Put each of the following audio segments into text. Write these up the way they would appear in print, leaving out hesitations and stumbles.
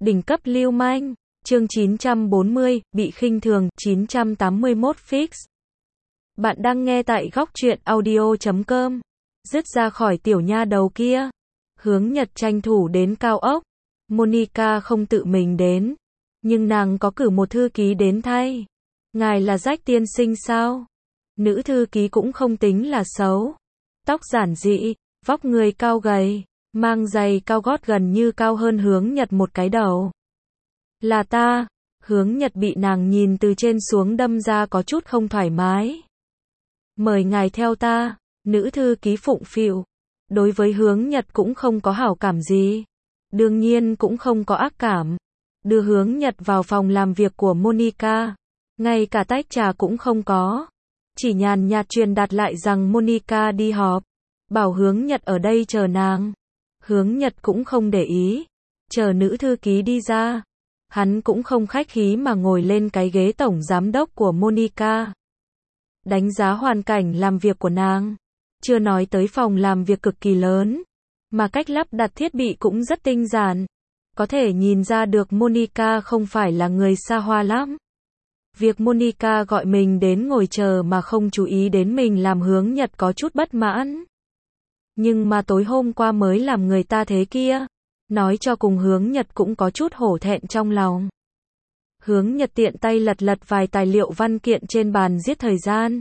Đỉnh cấp lưu manh. Chương 940, bị khinh thường, 981 fix. Bạn đang nghe tại góc truyện audio.com. Dứt ra khỏi tiểu nha đầu kia. Hướng Nhật tranh thủ đến cao ốc. Monica không tự mình đến. Nhưng nàng có cử một thư ký đến thay. Ngài là Jack tiên sinh sao? Nữ thư ký cũng không tính là xấu. Tóc giản dị, vóc người cao gầy, mang giày cao gót gần như cao hơn Hướng Nhật một cái đầu. Là ta. Hướng Nhật bị nàng nhìn từ trên xuống đâm ra có chút không thoải mái. Mời ngài theo ta. Nữ thư ký phụng phịu. Đối với Hướng Nhật cũng không có hảo cảm gì. Đương nhiên cũng không có ác cảm. Đưa Hướng Nhật vào phòng làm việc của Monica. Ngay cả tách trà cũng không có. Chỉ nhàn nhạt truyền đạt lại rằng Monica đi họp. Bảo Hướng Nhật ở đây chờ nàng. Hướng Nhật cũng không để ý. Chờ nữ thư ký đi ra. Hắn cũng không khách khí mà ngồi lên cái ghế tổng giám đốc của Monica. Đánh giá hoàn cảnh làm việc của nàng. Chưa nói tới phòng làm việc cực kỳ lớn. Mà cách lắp đặt thiết bị cũng rất tinh giản. Có thể nhìn ra được Monica không phải là người xa hoa lắm. Việc Monica gọi mình đến ngồi chờ mà không chú ý đến mình làm Hướng Nhật có chút bất mãn. Nhưng mà tối hôm qua mới làm người ta thế kia. Nói cho cùng Hướng Nhật cũng có chút hổ thẹn trong lòng. Hướng Nhật tiện tay lật lật vài tài liệu văn kiện trên bàn giết thời gian.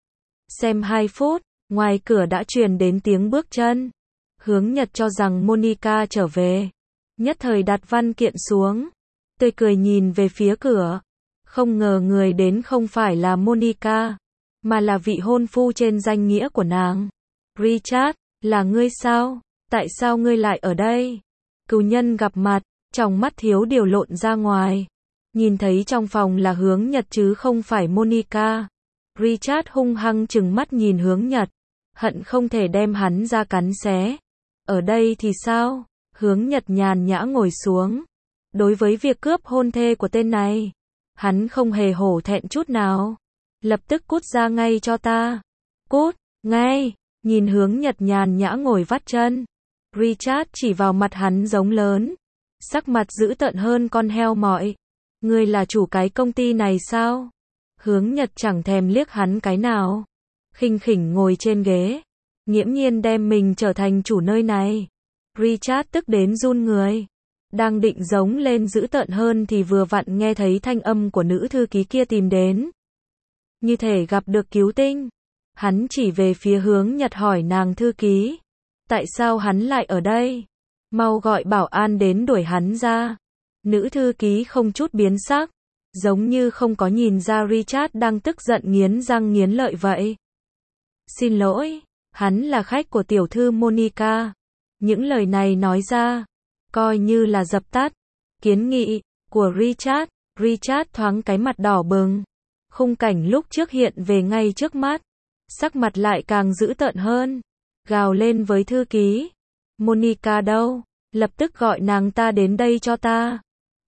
Xem 2 phút, ngoài cửa đã truyền đến tiếng bước chân. Hướng Nhật cho rằng Monica trở về. Nhất thời đặt văn kiện xuống. Tươi cười nhìn về phía cửa. Không ngờ người đến không phải là Monica, mà là vị hôn phu trên danh nghĩa của nàng. Richard, là ngươi sao? Tại sao ngươi lại ở đây? Cừu nhân gặp mặt, trong mắt thiếu điều lộn ra ngoài. Nhìn thấy trong phòng là Hướng Nhật chứ không phải Monica. Richard hung hăng trừng mắt nhìn Hướng Nhật. Hận không thể đem hắn ra cắn xé. Ở đây thì sao? Hướng Nhật nhàn nhã ngồi xuống. Đối với việc cướp hôn thê của tên này, hắn không hề hổ thẹn chút nào. Lập tức cút ra ngay cho ta. Cút, ngay. Nhìn Hướng Nhật nhàn nhã ngồi vắt chân. Richard chỉ vào mặt hắn giống lớn. Sắc mặt dữ tợn hơn con heo mọi. Ngươi là chủ cái công ty này sao? Hướng Nhật chẳng thèm liếc hắn cái nào. Khinh khỉnh ngồi trên ghế. Nghiễm nhiên đem mình trở thành chủ nơi này. Richard tức đến run người. Đang định giống lên dữ tợn hơn thì vừa vặn nghe thấy thanh âm của nữ thư ký kia tìm đến. Như thể gặp được cứu tinh. Hắn chỉ về phía Hướng Nhật hỏi nàng thư ký. Tại sao hắn lại ở đây? Mau gọi bảo an đến đuổi hắn ra. Nữ thư ký không chút biến sắc. Giống như không có nhìn ra Richard đang tức giận nghiến răng nghiến lợi vậy. Xin lỗi, hắn là khách của tiểu thư Monica. Những lời này nói ra, coi như là dập tắt kiến nghị của Richard. Richard thoáng cái mặt đỏ bừng. Khung cảnh lúc trước hiện về ngay trước mắt. Sắc mặt lại càng dữ tợn hơn. Gào lên với thư ký. Monica đâu? Lập tức gọi nàng ta đến đây cho ta.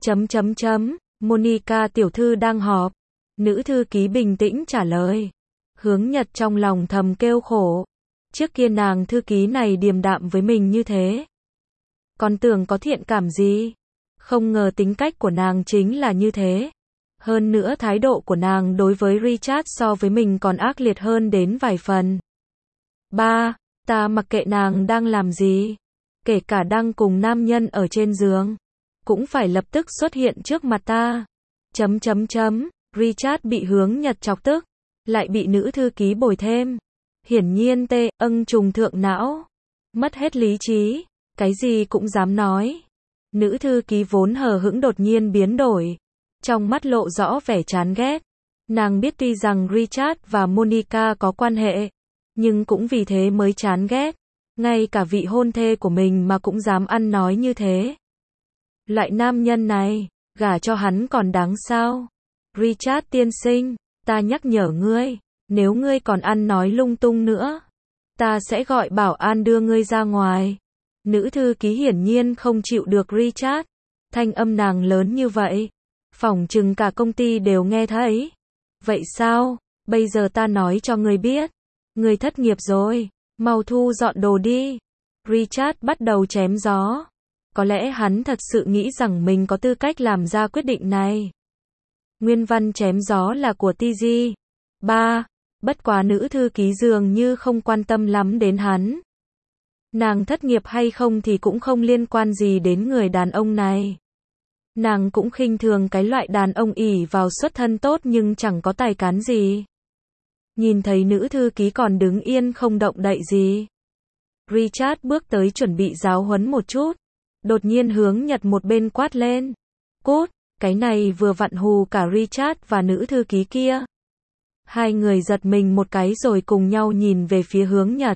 Monica tiểu thư đang họp. Nữ thư ký bình tĩnh trả lời. Hướng Nhật trong lòng thầm kêu khổ. Trước kia nàng thư ký này điềm đạm với mình như thế. Còn tưởng có thiện cảm gì. Không ngờ tính cách của nàng chính là như thế. Hơn nữa thái độ của nàng đối với Richard so với mình còn ác liệt hơn đến vài phần. Ta mặc kệ nàng đang làm gì. Kể cả đang cùng nam nhân ở trên giường. Cũng phải lập tức xuất hiện trước mặt ta. Richard bị Hướng Nhật chọc tức. Lại bị nữ thư ký bồi thêm. Hiển nhiên trùng thượng não. Mất hết lý trí. Cái gì cũng dám nói. Nữ thư ký vốn hờ hững đột nhiên biến đổi. Trong mắt lộ rõ vẻ chán ghét. Nàng biết tuy rằng Richard và Monica có quan hệ. Nhưng cũng vì thế mới chán ghét. Ngay cả vị hôn thê của mình mà cũng dám ăn nói như thế. Loại nam nhân này, gả cho hắn còn đáng sao? Richard tiên sinh, ta nhắc nhở ngươi. Nếu ngươi còn ăn nói lung tung nữa, ta sẽ gọi bảo an đưa ngươi ra ngoài. Nữ thư ký hiển nhiên không chịu được Richard. Thanh âm nàng lớn như vậy. Phỏng chừng cả công ty đều nghe thấy. Vậy sao? Bây giờ ta nói cho ngươi biết. Ngươi thất nghiệp rồi. Mau thu dọn đồ đi. Richard bắt đầu chém gió. Có lẽ hắn thật sự nghĩ rằng mình có tư cách làm ra quyết định này. Nguyên văn chém gió là của TG. 3. Bất quá nữ thư ký dường như không quan tâm lắm đến hắn. Nàng thất nghiệp hay không thì cũng không liên quan gì đến người đàn ông này. Nàng cũng khinh thường cái loại đàn ông ỷ vào xuất thân tốt nhưng chẳng có tài cán gì. Nhìn thấy nữ thư ký còn đứng yên không động đậy gì. Richard bước tới chuẩn bị giáo huấn một chút. Đột nhiên Hướng Nhật một bên quát lên. Cút, cái này vừa vặn hù cả Richard và nữ thư ký kia. Hai người giật mình một cái rồi cùng nhau nhìn về phía Hướng Nhật.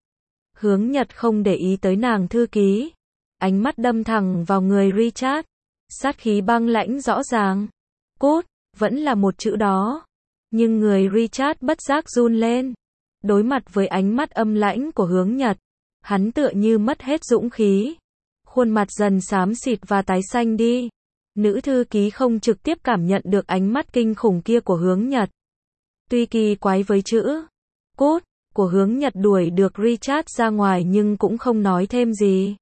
Hướng Nhật không để ý tới nàng thư ký. Ánh mắt đâm thẳng vào người Richard. Sát khí băng lãnh rõ ràng. Cút, vẫn là một chữ đó. Nhưng người Richard bất giác run lên. Đối mặt với ánh mắt âm lãnh của Hướng Nhật. Hắn tựa như mất hết dũng khí. Khuôn mặt dần xám xịt và tái xanh đi. Nữ thư ký không trực tiếp cảm nhận được ánh mắt kinh khủng kia của Hướng Nhật. Tuy kỳ quái với chữ cút của Hướng Nhật đuổi được Richard ra ngoài nhưng cũng không nói thêm gì.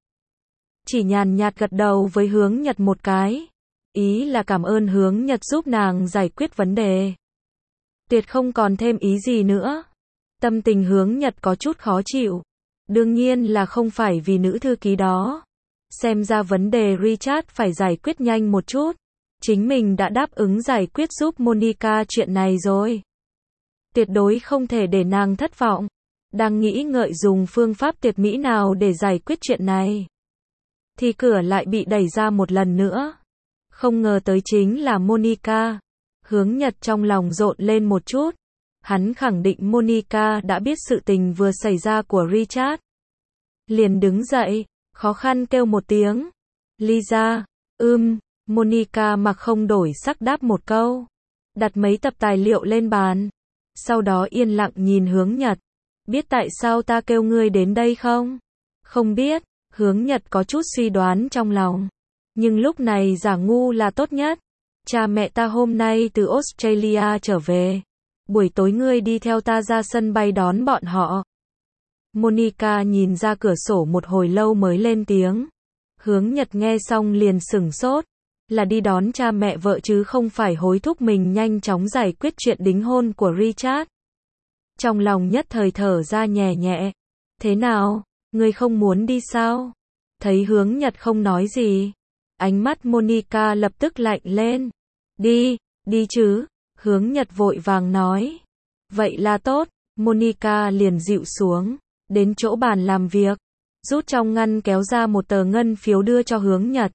Chỉ nhàn nhạt gật đầu với Hướng Nhật một cái. Ý là cảm ơn Hướng Nhật giúp nàng giải quyết vấn đề. Tuyệt không còn thêm ý gì nữa. Tâm tình Hướng Nhật có chút khó chịu. Đương nhiên là không phải vì nữ thư ký đó. Xem ra vấn đề Richard phải giải quyết nhanh một chút. Chính mình đã đáp ứng giải quyết giúp Monica chuyện này rồi. Tuyệt đối không thể để nàng thất vọng. Đang nghĩ ngợi dùng phương pháp tuyệt mỹ nào để giải quyết chuyện này. Thì cửa lại bị đẩy ra một lần nữa. Không ngờ tới chính là Monica. Hướng Nhật trong lòng rộn lên một chút. Hắn khẳng định Monica đã biết sự tình vừa xảy ra của Richard. Liền đứng dậy, khó khăn kêu một tiếng. Lisa, Monica mặc không đổi sắc đáp một câu. Đặt mấy tập tài liệu lên bàn. Sau đó yên lặng nhìn Hướng Nhật. Biết tại sao ta kêu ngươi đến đây không? Không biết, Hướng Nhật có chút suy đoán trong lòng. Nhưng lúc này giả ngu là tốt nhất. Cha mẹ ta hôm nay từ Australia trở về. Buổi tối ngươi đi theo ta ra sân bay đón bọn họ. Monica nhìn ra cửa sổ một hồi lâu mới lên tiếng. Hướng Nhật nghe xong liền sửng sốt. Là đi đón cha mẹ vợ chứ không phải hối thúc mình nhanh chóng giải quyết chuyện đính hôn của Richard. Trong lòng nhất thời thở ra nhẹ nhẹ. Thế nào, ngươi không muốn đi sao? Thấy Hướng Nhật không nói gì. Ánh mắt Monica lập tức lạnh lên. Đi chứ. Hướng Nhật vội vàng nói. Vậy là tốt. Monica liền dịu xuống. Đến chỗ bàn làm việc. Rút trong ngăn kéo ra một tờ ngân phiếu đưa cho Hướng Nhật.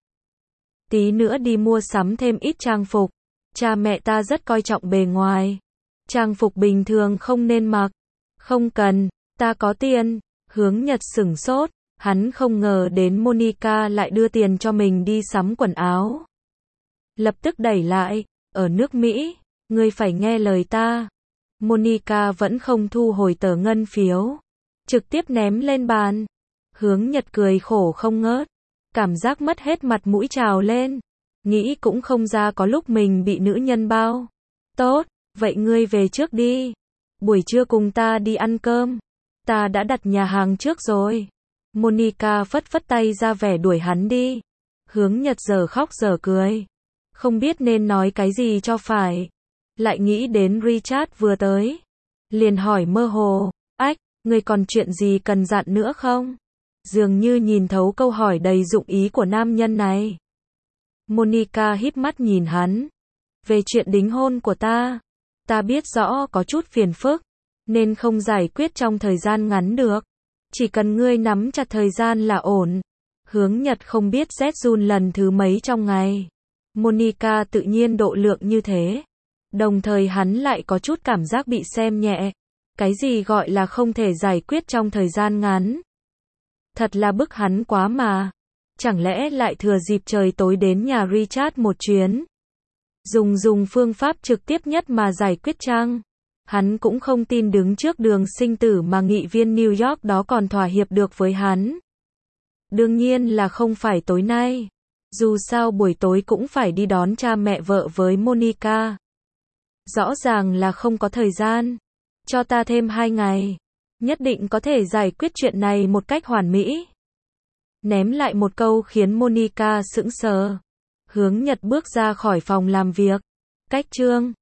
Tí nữa đi mua sắm thêm ít trang phục. Cha mẹ ta rất coi trọng bề ngoài. Trang phục bình thường không nên mặc. Không cần, ta có tiền. Hướng Nhật sửng sốt. Hắn không ngờ đến Monica lại đưa tiền cho mình đi sắm quần áo. Lập tức đẩy lại. Ở nước Mỹ, ngươi phải nghe lời ta. Monica vẫn không thu hồi tờ ngân phiếu. Trực tiếp ném lên bàn. Hướng Nhật cười khổ không ngớt. Cảm giác mất hết mặt mũi trào lên. Nghĩ cũng không ra có lúc mình bị nữ nhân bao. Tốt, vậy ngươi về trước đi. Buổi trưa cùng ta đi ăn cơm. Ta đã đặt nhà hàng trước rồi. Monica phất phất tay ra vẻ đuổi hắn đi. Hướng Nhật giờ khóc giờ cười. Không biết nên nói cái gì cho phải. Lại nghĩ đến Richard vừa tới. Liền hỏi mơ hồ. Ách, ngươi còn chuyện gì cần dặn nữa không? Dường như nhìn thấu câu hỏi đầy dụng ý của nam nhân này. Monica híp mắt nhìn hắn. Về chuyện đính hôn của ta. Ta biết rõ có chút phiền phức. Nên không giải quyết trong thời gian ngắn được. Chỉ cần ngươi nắm chặt thời gian là ổn. Hướng Nhật không biết rét run lần thứ mấy trong ngày. Monica tự nhiên độ lượng như thế. Đồng thời hắn lại có chút cảm giác bị xem nhẹ. Cái gì gọi là không thể giải quyết trong thời gian ngắn. Thật là bức hắn quá mà. Chẳng lẽ lại thừa dịp trời tối đến nhà Richard một chuyến. Dùng phương pháp trực tiếp nhất mà giải quyết chăng? Hắn cũng không tin đứng trước đường sinh tử mà nghị viên New York đó còn thỏa hiệp được với hắn. Đương nhiên là không phải tối nay. Dù sao buổi tối cũng phải đi đón cha mẹ vợ với Monica. Rõ ràng là không có thời gian. Cho ta thêm 2 ngày. Nhất định có thể giải quyết chuyện này một cách hoàn mỹ. Ném lại một câu khiến Monica sững sờ. Hướng Nhật bước ra khỏi phòng làm việc. Cách chương